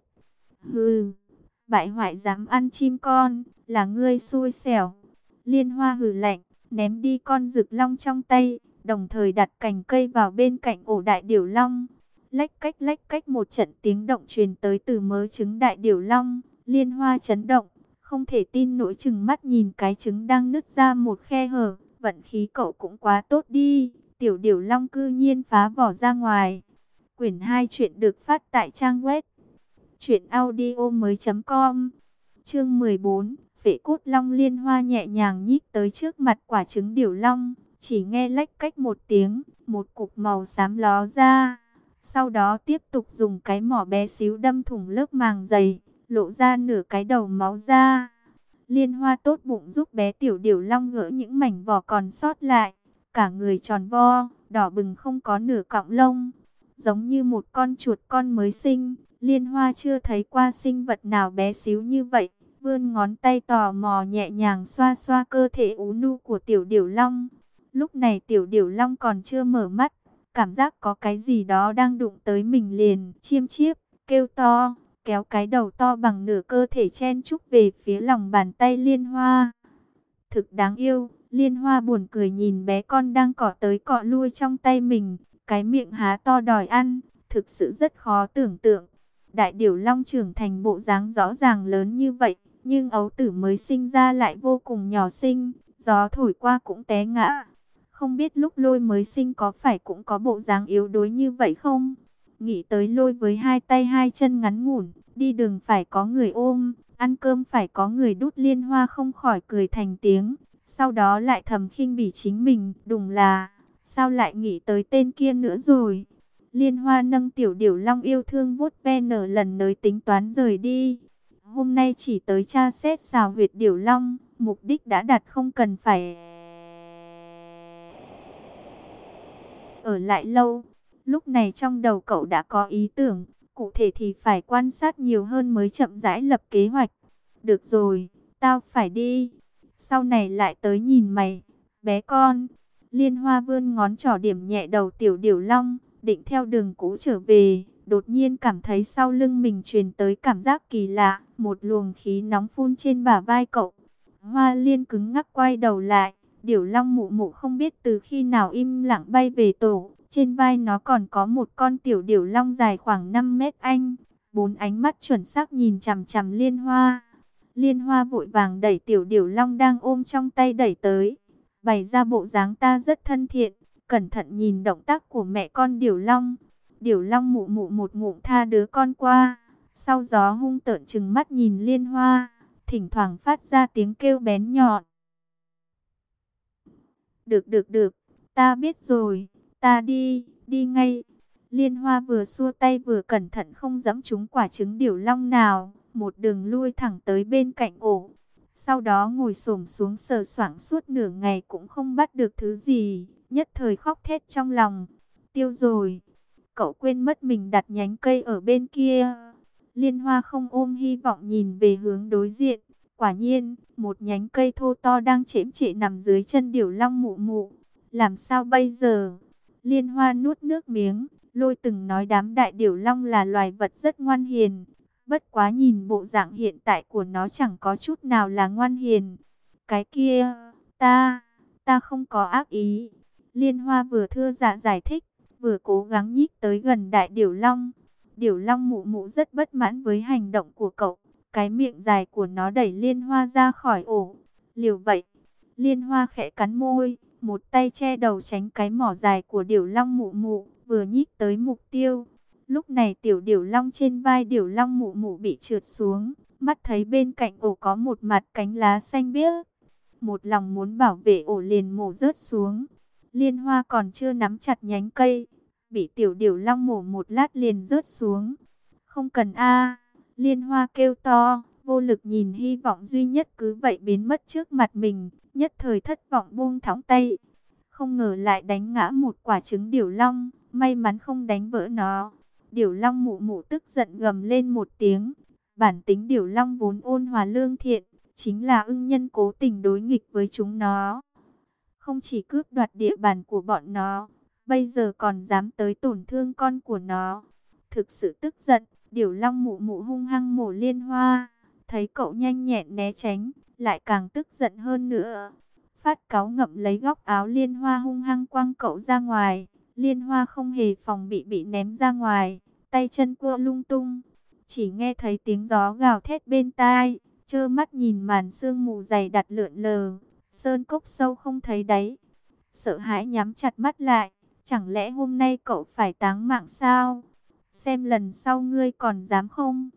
S1: Hừ, bại hoại dám ăn chim con, là ngươi xui xẻo. Liên Hoa hừ lạnh, ném đi con dực long trong tay, đồng thời đặt cành cây vào bên cạnh ổ đại điểu long. Lách cách lách cách một trận tiếng động truyền tới từ mớ trứng đại điểu long. Liên Hoa chấn động, không thể tin nổi chừng mắt nhìn cái trứng đang nứt ra một khe hở. Vận khí cậu cũng quá tốt đi, tiểu điểu long cư nhiên phá vỏ ra ngoài. Quyển hai chuyện được phát tại trang web truyện audio mới chấm com. Chương mười bốn, Phệ cốt long. Liên Hoa nhẹ nhàng nhích tới trước mặt quả trứng điểu long, chỉ nghe lách cách một tiếng, một cục màu xám ló ra. Sau đó tiếp tục dùng cái mỏ bé xíu đâm thủng lớp màng dày, lộ ra nửa cái đầu máu ra. Liên Hoa tốt bụng giúp bé tiểu điểu long gỡ những mảnh vỏ còn sót lại, cả người tròn vo, đỏ bừng không có nửa cọng lông, giống như một con chuột con mới sinh. Liên Hoa chưa thấy qua sinh vật nào bé xíu như vậy, vươn ngón tay tò mò nhẹ nhàng xoa xoa cơ thể ú nu của tiểu điểu long. Lúc này tiểu điểu long còn chưa mở mắt, cảm giác có cái gì đó đang đụng tới mình liền chiêm chiếp, kêu to, kéo cái đầu to bằng nửa cơ thể chen chúc về phía lòng bàn tay Liên Hoa. Thực đáng yêu, Liên Hoa buồn cười nhìn bé con đang cọ tới cọ lui trong tay mình, cái miệng há to đòi ăn, thực sự rất khó tưởng tượng. Đại điểu long trưởng thành bộ dáng rõ ràng lớn như vậy, nhưng ấu tử mới sinh ra lại vô cùng nhỏ xinh, gió thổi qua cũng té ngã. Không biết lúc Lôi mới sinh có phải cũng có bộ dáng yếu đuối như vậy không? Nghĩ tới Lôi với hai tay hai chân ngắn ngủn, đi đường phải có người ôm, ăn cơm phải có người đút, Liên Hoa không khỏi cười thành tiếng. Sau đó lại thầm khinh bỉ chính mình, đùng là, sao lại nghĩ tới tên kia nữa rồi. Liên Hoa nâng tiểu điểu long yêu thương vuốt ve nở lần nới tính toán rời đi. Hôm nay chỉ tới tra xét xào huyệt điểu long, mục đích đã đạt, không cần phải ở lại lâu. Lúc này trong đầu cậu đã có ý tưởng, cụ thể thì phải quan sát nhiều hơn mới chậm rãi lập kế hoạch. Được rồi, tao phải đi, sau này lại tới nhìn mày, bé con. Liên Hoa vươn ngón trỏ điểm nhẹ đầu tiểu điểu long, định theo đường cũ trở về, đột nhiên cảm thấy sau lưng mình truyền tới cảm giác kỳ lạ, một luồng khí nóng phun trên bả vai cậu. Hoa Liên cứng ngắc quay đầu lại, điểu long mụ mụ không biết từ khi nào im lặng bay về tổ, trên vai nó còn có một con tiểu điểu long dài khoảng năm mét anh, bốn ánh mắt chuẩn xác nhìn chằm chằm Liên Hoa. Liên Hoa vội vàng đẩy tiểu điểu long đang ôm trong tay đẩy tới, bày ra bộ dáng ta rất thân thiện, cẩn thận nhìn động tác của mẹ con điểu long. Điểu long mụ mụ một ngụm tha đứa con qua, sau gió hung tợn trừng mắt nhìn Liên Hoa, thỉnh thoảng phát ra tiếng kêu bén nhọn. Được được được, ta biết rồi, ta đi, đi ngay. Liên Hoa vừa xua tay vừa cẩn thận không giẫm trúng quả trứng điểu long nào, một đường lui thẳng tới bên cạnh ổ. Sau đó ngồi xổm xuống sờ soạng suốt nửa ngày cũng không bắt được thứ gì, nhất thời khóc thét trong lòng. Tiêu rồi, cậu quên mất mình đặt nhánh cây ở bên kia. Liên Hoa không ôm hy vọng nhìn về hướng đối diện. Quả nhiên, một nhánh cây thô to đang chễm chệ nằm dưới chân điểu long mụ mụ. Làm sao bây giờ? Liên Hoa nuốt nước miếng. Lôi từng nói đám đại điểu long là loài vật rất ngoan hiền. Bất quá nhìn bộ dạng hiện tại của nó chẳng có chút nào là ngoan hiền. Cái kia, ta, ta không có ác ý. Liên Hoa vừa thưa dạ giải thích, vừa cố gắng nhích tới gần đại điểu long. Điểu long mụ mụ rất bất mãn với hành động của cậu. Cái miệng dài của nó đẩy Liên Hoa ra khỏi ổ. Liều vậy, Liên Hoa khẽ cắn môi, một tay che đầu tránh cái mỏ dài của điểu long mụ mụ, vừa nhích tới mục tiêu. Lúc này tiểu điểu long trên vai điểu long mụ mụ bị trượt xuống, mắt thấy bên cạnh ổ có một mặt cánh lá xanh biếc. Một lòng muốn bảo vệ ổ liền mổ rớt xuống. Liên Hoa còn chưa nắm chặt nhánh cây, bị tiểu điểu long mổ một lát liền rớt xuống. Không cần a. Liên Hoa kêu to, vô lực nhìn hy vọng duy nhất cứ vậy biến mất trước mặt mình, nhất thời thất vọng buông thõng tay. Không ngờ lại đánh ngã một quả trứng điểu long, may mắn không đánh vỡ nó. Điểu long mụ mụ tức giận gầm lên một tiếng. Bản tính điểu long vốn ôn hòa lương thiện, chính là ưng nhân cố tình đối nghịch với chúng nó. Không chỉ cướp đoạt địa bàn của bọn nó, bây giờ còn dám tới tổn thương con của nó. Thực sự tức giận, điểu long mụ mụ hung hăng mổ Liên Hoa. Thấy cậu nhanh nhẹn né tránh, lại càng tức giận hơn nữa. Phát cáu ngậm lấy góc áo Liên Hoa hung hăng quăng cậu ra ngoài. Liên Hoa không hề phòng bị bị ném ra ngoài, tay chân cua lung tung. Chỉ nghe thấy tiếng gió gào thét bên tai, trơ mắt nhìn màn sương mù dày đặc lượn lờ, sơn cốc sâu không thấy đáy. Sợ hãi nhắm chặt mắt lại, chẳng lẽ hôm nay cậu phải táng mạng sao? Xem lần sau ngươi còn dám không?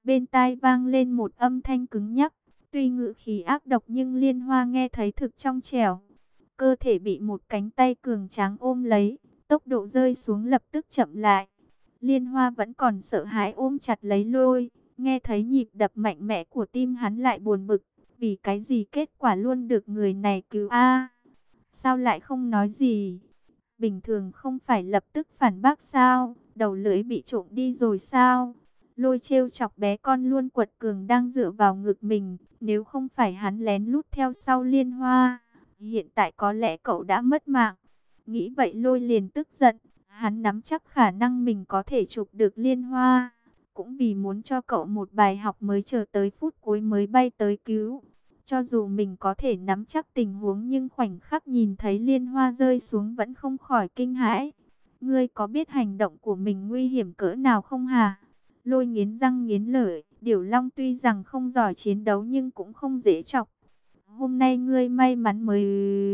S1: Bên tai vang lên một âm thanh cứng nhắc, tuy ngữ khí ác độc nhưng Liên Hoa nghe thấy thực trong trẻo. Cơ thể bị một cánh tay cường tráng ôm lấy, tốc độ rơi xuống lập tức chậm lại. Liên Hoa vẫn còn sợ hãi ôm chặt lấy Lôi, nghe thấy nhịp đập mạnh mẽ của tim hắn lại buồn bực, vì cái gì kết quả luôn được người này cứu a? Sao lại không nói gì? Bình thường không phải lập tức phản bác sao? Đầu lưỡi bị trộm đi rồi sao? Lôi trêu chọc bé con luôn quật cường đang dựa vào ngực mình, nếu không phải hắn lén lút theo sau Liên Hoa, hiện tại có lẽ cậu đã mất mạng. Nghĩ vậy Lôi liền tức giận, hắn nắm chắc khả năng mình có thể chụp được Liên Hoa, cũng vì muốn cho cậu một bài học mới chờ tới phút cuối mới bay tới cứu. Cho dù mình có thể nắm chắc tình huống nhưng khoảnh khắc nhìn thấy Liên Hoa rơi xuống vẫn không khỏi kinh hãi. Ngươi có biết hành động của mình nguy hiểm cỡ nào không hả? Lôi nghiến răng nghiến lợi, Điểu Long tuy rằng không giỏi chiến đấu nhưng cũng không dễ chọc. Hôm nay ngươi may mắn mới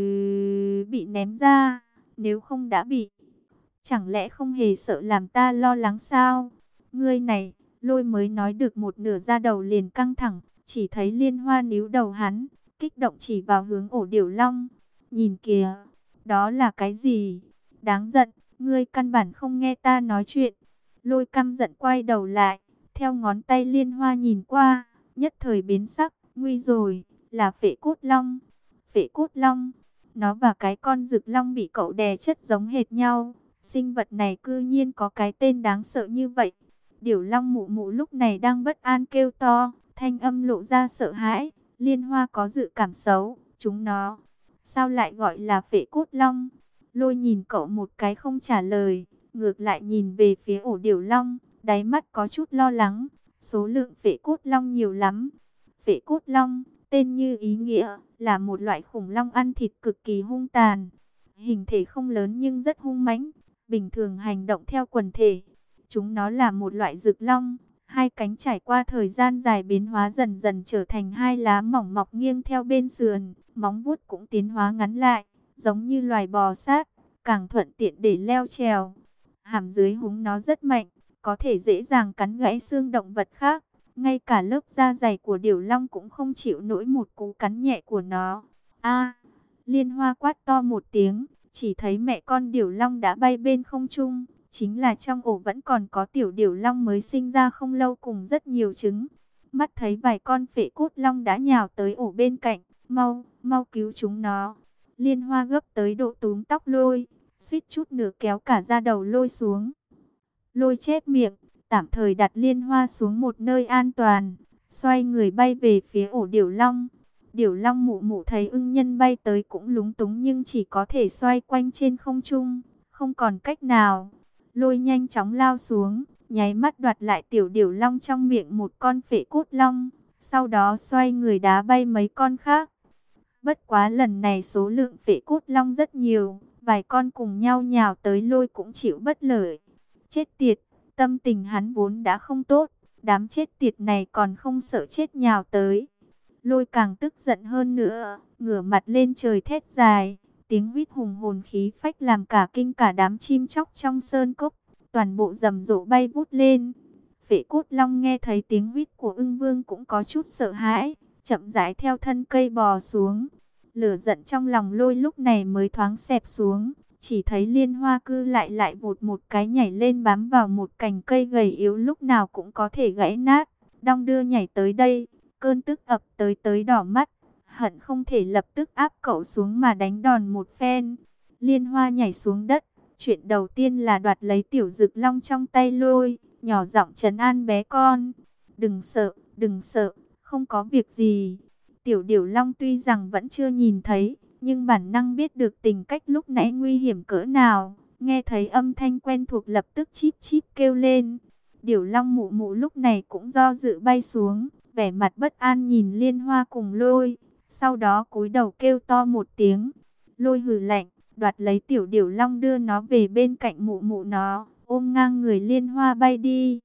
S1: bị ném ra, nếu không đã bị. Chẳng lẽ không hề sợ làm ta lo lắng sao? Ngươi này, Lôi mới nói được một nửa ra đầu liền căng thẳng, chỉ thấy Liên Hoa níu đầu hắn, kích động chỉ vào hướng ổ Điểu Long. Nhìn kìa, đó là cái gì? Đáng giận, ngươi căn bản không nghe ta nói chuyện. Lôi căm giận quay đầu lại, theo ngón tay Liên Hoa nhìn qua, nhất thời biến sắc, nguy rồi, là Phệ Cốt Long. Phệ Cốt Long, nó và cái con Rực Long bị cậu đè chất giống hệt nhau. Sinh vật này cư nhiên có cái tên đáng sợ như vậy. Điểu Long mụ mụ lúc này đang bất an kêu to, thanh âm lộ ra sợ hãi. Liên Hoa có dự cảm xấu, chúng nó sao lại gọi là Phệ Cốt Long? Lôi nhìn cậu một cái không trả lời, ngược lại nhìn về phía ổ Điểu Long, đáy mắt có chút lo lắng. Số lượng Phệ Cốt Long nhiều lắm. Phệ Cốt Long, tên như ý nghĩa, là một loại khủng long ăn thịt cực kỳ hung tàn. Hình thể không lớn nhưng rất hung mãnh, bình thường hành động theo quần thể. Chúng nó là một loại rực long, hai cánh trải qua thời gian dài biến hóa dần dần trở thành hai lá mỏng mọc nghiêng theo bên sườn, móng vuốt cũng tiến hóa ngắn lại, giống như loài bò sát, càng thuận tiện để leo trèo. Hàm dưới húng nó rất mạnh, có thể dễ dàng cắn gãy xương động vật khác. Ngay cả lớp da dày của Điểu Long cũng không chịu nổi một cú cắn nhẹ của nó. A! Liên Hoa quát to một tiếng, chỉ thấy mẹ con Điểu Long đã bay bên không trung, chính là trong ổ vẫn còn có tiểu Điểu Long mới sinh ra không lâu cùng rất nhiều trứng. Mắt thấy vài con Phệ Cốt Long đã nhào tới ổ bên cạnh, mau, mau cứu chúng nó. Liên Hoa gấp tới độ túm tóc Lôi, suýt chút nữa kéo cả da đầu Lôi xuống. Lôi chép miệng, tạm thời đặt Liên Hoa xuống một nơi an toàn, xoay người bay về phía ổ Điểu Long. Điểu Long mụ mụ thấy ưng nhân bay tới cũng lúng túng nhưng chỉ có thể xoay quanh trên không trung, không còn cách nào. Lôi nhanh chóng lao xuống, nháy mắt đoạt lại tiểu Điểu Long trong miệng một con Phệ Cốt Long, sau đó xoay người đá bay mấy con khác. Bất quá lần này số lượng Phệ Cốt Long rất nhiều, vài con cùng nhau nhào tới Lôi cũng chịu bất lợi. Chết tiệt, tâm tình hắn vốn đã không tốt, đám chết tiệt này còn không sợ chết nhào tới. Lôi càng tức giận hơn nữa, ngửa mặt lên trời thét dài, tiếng huýt hùng hồn khí phách làm cả kinh cả đám chim chóc trong sơn cốc, toàn bộ rầm rộ bay vút lên. Phệ Cốt Long nghe thấy tiếng huýt của ưng vương cũng có chút sợ hãi, chậm rãi theo thân cây bò xuống. Lửa giận trong lòng Lôi lúc này mới thoáng xẹp xuống, chỉ thấy Liên Hoa cư lại lại vụt một cái nhảy lên bám vào một cành cây gầy yếu lúc nào cũng có thể gãy nát, đong đưa nhảy tới đây. Cơn tức ập tới tới đỏ mắt, hận không thể lập tức áp cậu xuống mà đánh đòn một phen. Liên Hoa nhảy xuống đất, chuyện đầu tiên là đoạt lấy tiểu Rực Long trong tay Lôi, nhỏ giọng trấn an bé con. Đừng sợ, đừng sợ, không có việc gì. Tiểu Điểu Long tuy rằng vẫn chưa nhìn thấy, nhưng bản năng biết được tình cách lúc nãy nguy hiểm cỡ nào. Nghe thấy âm thanh quen thuộc lập tức chíp chíp kêu lên. Điểu Long mụ mụ lúc này cũng do dự bay xuống, vẻ mặt bất an nhìn Liên Hoa cùng Lôi, sau đó cúi đầu kêu to một tiếng. Lôi hừ lạnh, đoạt lấy tiểu Điểu Long đưa nó về bên cạnh mụ mụ nó, ôm ngang người Liên Hoa bay đi.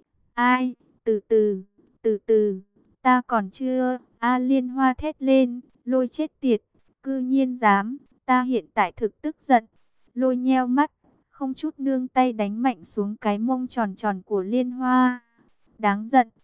S1: Ai, từ từ, từ từ, ta còn chưa, a Liên Hoa thét lên, Lôi chết tiệt, cư nhiên dám, ta hiện tại thực tức giận. Lôi nheo mắt, không chút nương tay đánh mạnh xuống cái mông tròn tròn của Liên Hoa. Đáng giận,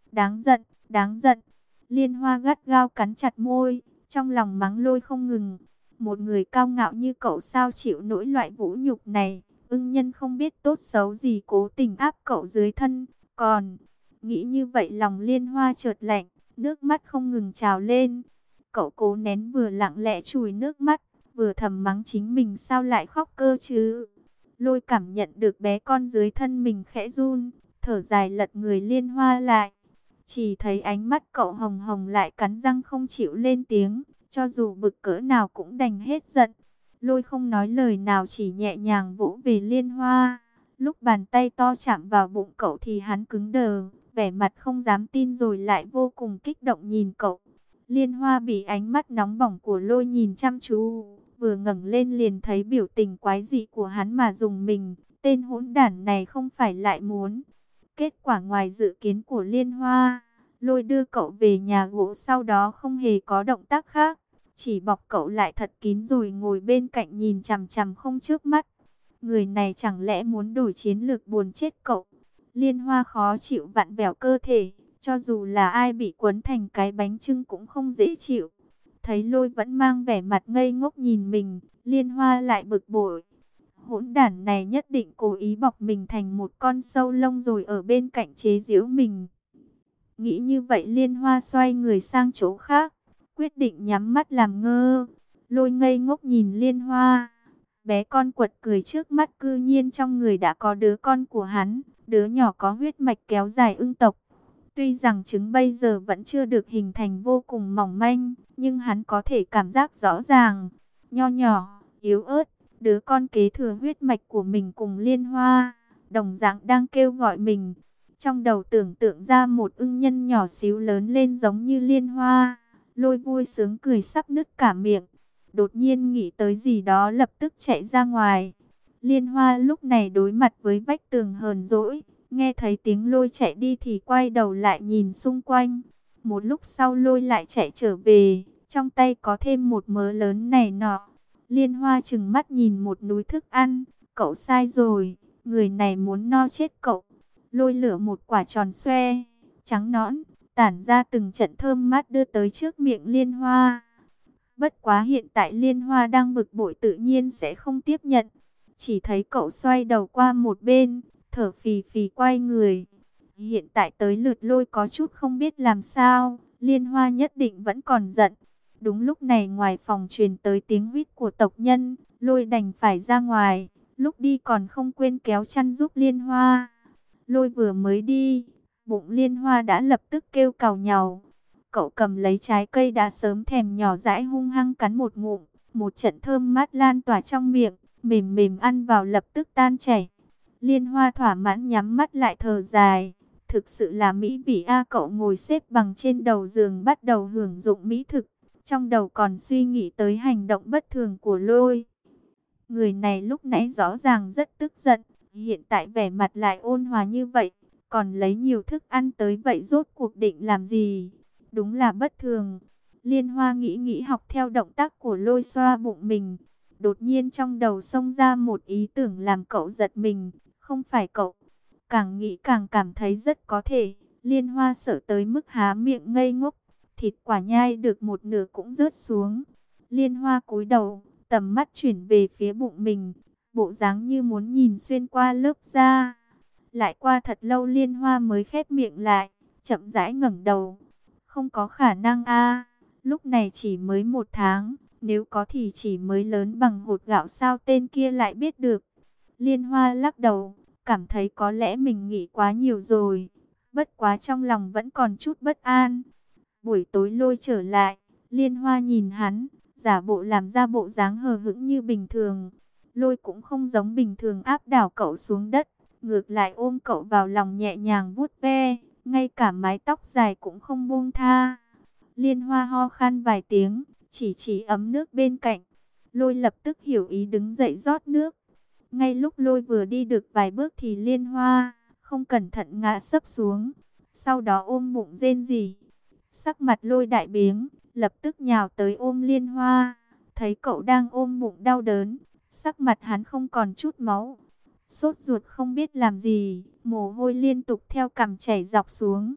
S1: Đáng giận, đáng giận. Liên Hoa gắt gao cắn chặt môi, trong lòng mắng Lôi không ngừng. Một người cao ngạo như cậu sao chịu nỗi loại vũ nhục này. Ưng Nhân không biết tốt xấu gì cố tình áp cậu dưới thân. Còn, nghĩ như vậy lòng Liên Hoa chợt lạnh, nước mắt không ngừng trào lên. Cậu cố nén vừa lặng lẽ chùi nước mắt, vừa thầm mắng chính mình sao lại khóc cơ chứ. Lôi cảm nhận được bé con dưới thân mình khẽ run, thở dài lật người Liên Hoa lại. Chỉ thấy ánh mắt cậu hồng hồng lại cắn răng không chịu lên tiếng, cho dù bực cỡ nào cũng đành hết giận. Lôi không nói lời nào chỉ nhẹ nhàng vỗ về Liên Hoa. Lúc bàn tay to chạm vào bụng cậu thì hắn cứng đờ, vẻ mặt không dám tin rồi lại vô cùng kích động nhìn cậu. Liên Hoa bị ánh mắt nóng bỏng của Lôi nhìn chăm chú, vừa ngẩng lên liền thấy biểu tình quái dị của hắn mà dùng mình, tên hỗn đản này không phải lại muốn. Kết quả ngoài dự kiến của Liên Hoa, Lôi đưa cậu về nhà gỗ sau đó không hề có động tác khác, chỉ bọc cậu lại thật kín rồi ngồi bên cạnh nhìn chằm chằm không chớp mắt. Người này chẳng lẽ muốn đổi chiến lược buồn chết cậu? Liên Hoa khó chịu vặn vẹo cơ thể, cho dù là ai bị quấn thành cái bánh chưng cũng không dễ chịu. Thấy Lôi vẫn mang vẻ mặt ngây ngốc nhìn mình, Liên Hoa lại bực bội. Hỗn đản này nhất định cố ý bọc mình thành một con sâu lông rồi ở bên cạnh chế giễu mình. Nghĩ như vậy Liên Hoa xoay người sang chỗ khác, quyết định nhắm mắt làm ngơ. Lôi ngây ngốc nhìn Liên Hoa. Bé con quật cười trước mắt cư nhiên trong người đã có đứa con của hắn, đứa nhỏ có huyết mạch kéo dài ưng tộc. Tuy rằng trứng bây giờ vẫn chưa được hình thành vô cùng mỏng manh, nhưng hắn có thể cảm giác rõ ràng. Nho nhỏ, yếu ớt, đứa con kế thừa huyết mạch của mình cùng Liên Hoa, đồng dạng đang kêu gọi mình. Trong đầu tưởng tượng ra một ưng nhân nhỏ xíu lớn lên giống như Liên Hoa. Lôi vui sướng cười sắp nứt cả miệng. Đột nhiên nghĩ tới gì đó lập tức chạy ra ngoài. Liên Hoa lúc này đối mặt với vách tường hờn dỗi. Nghe thấy tiếng Lôi chạy đi thì quay đầu lại nhìn xung quanh. Một lúc sau Lôi lại chạy trở về. Trong tay có thêm một mớ lớn này nọ. Liên Hoa trừng mắt nhìn một núi thức ăn. Cậu sai rồi. Người này muốn no chết cậu. Lôi lửa một quả tròn xoe, trắng nõn, tản ra từng trận thơm mát đưa tới trước miệng Liên Hoa. Bất quá hiện tại Liên Hoa đang bực bội tự nhiên sẽ không tiếp nhận. Chỉ thấy cậu xoay đầu qua một bên, thở phì phì quay người. Hiện tại tới lượt Lôi có chút không biết làm sao, Liên Hoa nhất định vẫn còn giận. Đúng lúc này ngoài phòng truyền tới tiếng huýt của tộc nhân, Lôi đành phải ra ngoài, lúc đi còn không quên kéo chăn giúp Liên Hoa. Lôi vừa mới đi, bụng Liên Hoa đã lập tức kêu càu nhàu. Cậu cầm lấy trái cây đã sớm thèm nhỏ dãi hung hăng cắn một ngụm, một trận thơm mát lan tỏa trong miệng, mềm mềm ăn vào lập tức tan chảy. Liên Hoa thỏa mãn nhắm mắt lại thở dài, thực sự là mỹ vị a. Cậu ngồi xếp bằng trên đầu giường bắt đầu hưởng dụng mỹ thực, trong đầu còn suy nghĩ tới hành động bất thường của Lôi. Người này lúc nãy rõ ràng rất tức giận, hiện tại vẻ mặt lại ôn hòa như vậy, còn lấy nhiều thức ăn tới vậy rốt cuộc định làm gì? Đúng là bất thường. Liên Hoa nghĩ nghĩ học theo động tác của Lôi xoa bụng mình. Đột nhiên trong đầu xông ra một ý tưởng làm cậu giật mình, không phải cậu. Càng nghĩ càng cảm thấy rất có thể. Liên Hoa sợ tới mức há miệng ngây ngốc, thịt quả nhai được một nửa cũng rớt xuống. Liên Hoa cúi đầu, tầm mắt chuyển về phía bụng mình, bộ dáng như muốn nhìn xuyên qua lớp da. Lại qua thật lâu Liên Hoa mới khép miệng lại, chậm rãi ngẩng đầu. Không có khả năng a, lúc này chỉ mới một tháng, nếu có thì chỉ mới lớn bằng hột gạo sao tên kia lại biết được. Liên Hoa lắc đầu, cảm thấy có lẽ mình nghĩ quá nhiều rồi, bất quá trong lòng vẫn còn chút bất an. Buổi tối Lôi trở lại, Liên Hoa nhìn hắn, giả bộ làm ra bộ dáng hờ hững như bình thường. Lôi cũng không giống bình thường áp đảo cậu xuống đất, ngược lại ôm cậu vào lòng nhẹ nhàng vuốt ve, ngay cả mái tóc dài cũng không buông tha. Liên Hoa ho khan vài tiếng, chỉ chỉ ấm nước bên cạnh. Lôi lập tức hiểu ý đứng dậy rót nước. Ngay lúc Lôi vừa đi được vài bước thì Liên Hoa không cẩn thận ngã sấp xuống, sau đó ôm bụng rên rỉ. Sắc mặt Lôi đại biến, lập tức nhào tới ôm Liên Hoa. Thấy cậu đang ôm bụng đau đớn, sắc mặt hắn không còn chút máu, sốt ruột không biết làm gì, mồ hôi liên tục theo cằm chảy dọc xuống.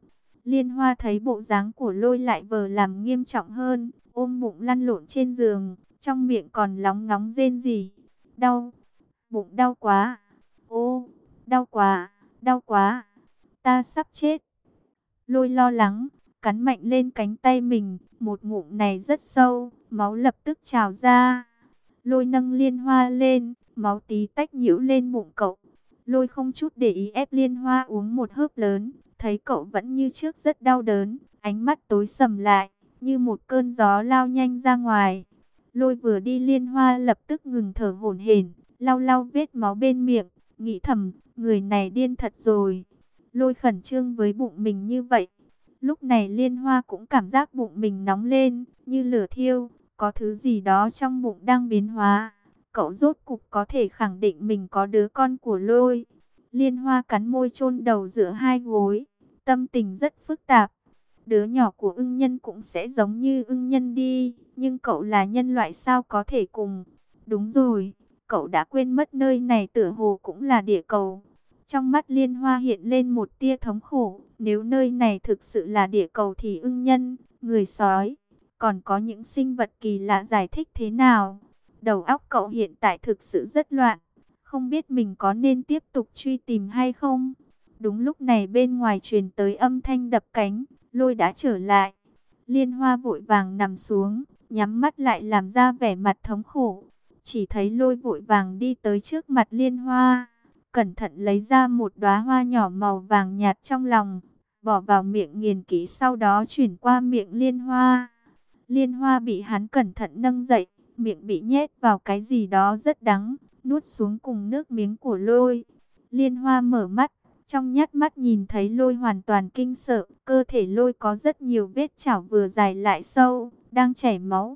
S1: Liên Hoa thấy bộ dáng của Lôi lại vờ làm nghiêm trọng hơn, ôm bụng lăn lộn trên giường, trong miệng còn lóng ngóng rên rỉ. Đau, bụng đau quá, ô, đau quá, đau quá, ta sắp chết. Lôi lo lắng, cắn mạnh lên cánh tay mình, một ngụm này rất sâu, máu lập tức trào ra. Lôi nâng Liên Hoa lên, máu tí tách nhiễu lên bụng cậu. Lôi không chút để ý ép Liên Hoa uống một hớp lớn, thấy cậu vẫn như trước rất đau đớn, ánh mắt tối sầm lại, như một cơn gió lao nhanh ra ngoài. Lôi vừa đi Liên Hoa lập tức ngừng thở hổn hển, lau lau vết máu bên miệng, nghĩ thầm, người này điên thật rồi. Lôi khẩn trương với bụng mình như vậy. Lúc này Liên Hoa cũng cảm giác bụng mình nóng lên, như lửa thiêu, có thứ gì đó trong bụng đang biến hóa. Cậu rốt cục có thể khẳng định mình có đứa con của Lôi. Liên Hoa cắn môi chôn đầu giữa hai gối, tâm tình rất phức tạp. Đứa nhỏ của ưng nhân cũng sẽ giống như ưng nhân đi, nhưng cậu là nhân loại sao có thể cùng. Đúng rồi, cậu đã quên mất nơi này tựa hồ cũng là địa cầu. Trong mắt Liên Hoa hiện lên một tia thống khổ, nếu nơi này thực sự là địa cầu thì ưng nhân, người sói, còn có những sinh vật kỳ lạ giải thích thế nào? Đầu óc cậu hiện tại thực sự rất loạn, không biết mình có nên tiếp tục truy tìm hay không? Đúng lúc này bên ngoài truyền tới âm thanh đập cánh, Lôi đã trở lại. Liên Hoa vội vàng nằm xuống, nhắm mắt lại làm ra vẻ mặt thống khổ. Chỉ thấy Lôi vội vàng đi tới trước mặt Liên Hoa, cẩn thận lấy ra một đóa hoa nhỏ màu vàng nhạt trong lòng, bỏ vào miệng nghiền kỹ, sau đó chuyển qua miệng Liên Hoa. Liên Hoa bị hắn cẩn thận nâng dậy, miệng bị nhét vào cái gì đó rất đắng, nuốt xuống cùng nước miếng của Lôi. Liên Hoa mở mắt, trong nhát mắt nhìn thấy Lôi hoàn toàn kinh sợ, cơ thể Lôi có rất nhiều vết chảo vừa dài lại sâu, đang chảy máu.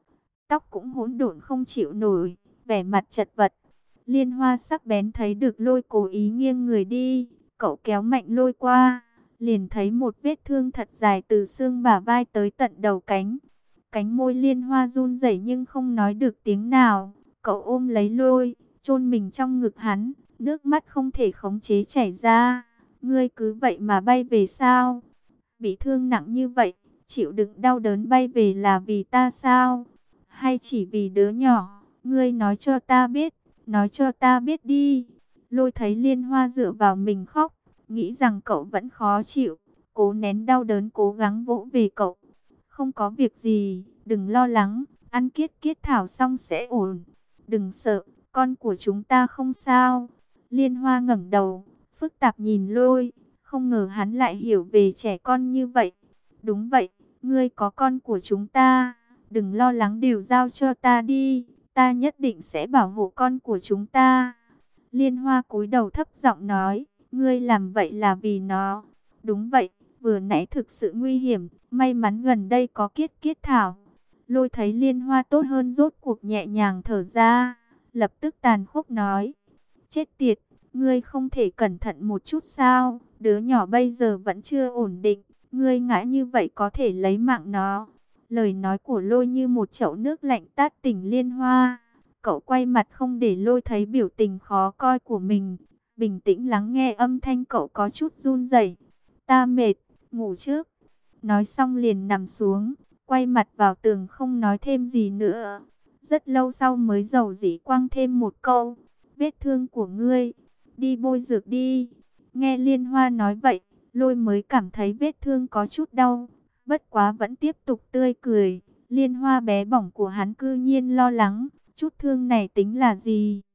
S1: Tóc cũng hỗn độn không chịu nổi, vẻ mặt chật vật. Liên Hoa sắc bén thấy được Lôi cố ý nghiêng người đi, cậu kéo mạnh Lôi qua, liền thấy một vết thương thật dài từ xương bả vai tới tận đầu cánh. Cánh môi Liên Hoa run rẩy nhưng không nói được tiếng nào. Cậu ôm lấy Lôi, chôn mình trong ngực hắn, nước mắt không thể khống chế chảy ra. Ngươi cứ vậy mà bay về sao? Bị thương nặng như vậy, chịu đựng đau đớn bay về là vì ta sao? Hay chỉ vì đứa nhỏ? Ngươi nói cho ta biết, nói cho ta biết đi. Lôi thấy Liên Hoa dựa vào mình khóc, nghĩ rằng cậu vẫn khó chịu, cố nén đau đớn cố gắng vỗ về cậu. Không có việc gì, đừng lo lắng, ăn kiết kiết thảo xong sẽ ổn. Đừng sợ, con của chúng ta không sao. Liên Hoa ngẩng đầu, phức tạp nhìn Lôi, không ngờ hắn lại hiểu về trẻ con như vậy. Đúng vậy, ngươi có con của chúng ta, đừng lo lắng, đều giao cho ta đi, ta nhất định sẽ bảo hộ con của chúng ta. Liên Hoa cúi đầu thấp giọng nói, ngươi làm vậy là vì nó. Đúng vậy, vừa nãy thực sự nguy hiểm, may mắn gần đây có kiết kiết thảo. Lôi thấy Liên Hoa tốt hơn rốt cuộc nhẹ nhàng thở ra, lập tức tàn khốc nói, chết tiệt, ngươi không thể cẩn thận một chút sao? Đứa nhỏ bây giờ vẫn chưa ổn định, ngươi ngã như vậy có thể lấy mạng nó. Lời nói của Lôi như một chậu nước lạnh tát tỉnh Liên Hoa. Cậu quay mặt không để Lôi thấy biểu tình khó coi của mình, bình tĩnh lắng nghe âm thanh cậu có chút run rẩy. Ta mệt, ngủ trước. Nói xong liền nằm xuống, quay mặt vào tường không nói thêm gì nữa. Rất lâu sau mới dầu dĩ quăng thêm một câu, vết thương của ngươi, đi bôi dược đi. Nghe Liên Hoa nói vậy, Lôi mới cảm thấy vết thương có chút đau, bất quá vẫn tiếp tục tươi cười. Liên Hoa bé bỏng của hắn cư nhiên lo lắng, chút thương này tính là gì?